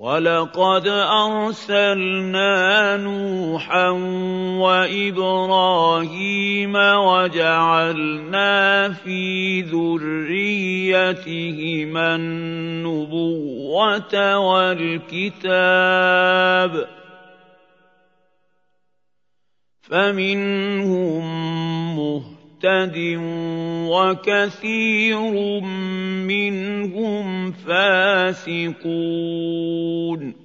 وَلَقَدْ أَرْسَلْنَا نُوحًا وَإِبْرَاهِيمَ وَجَعَلْنَا فِي ذُرِّيَّتِهِمَا النُّبُوَّةَ وَالْكِتَابَ ۖ فَمِنْهُم مُّهْتَدٍ وَكَثِيرٌ مِّنْهُمْ فَاسِقُونَ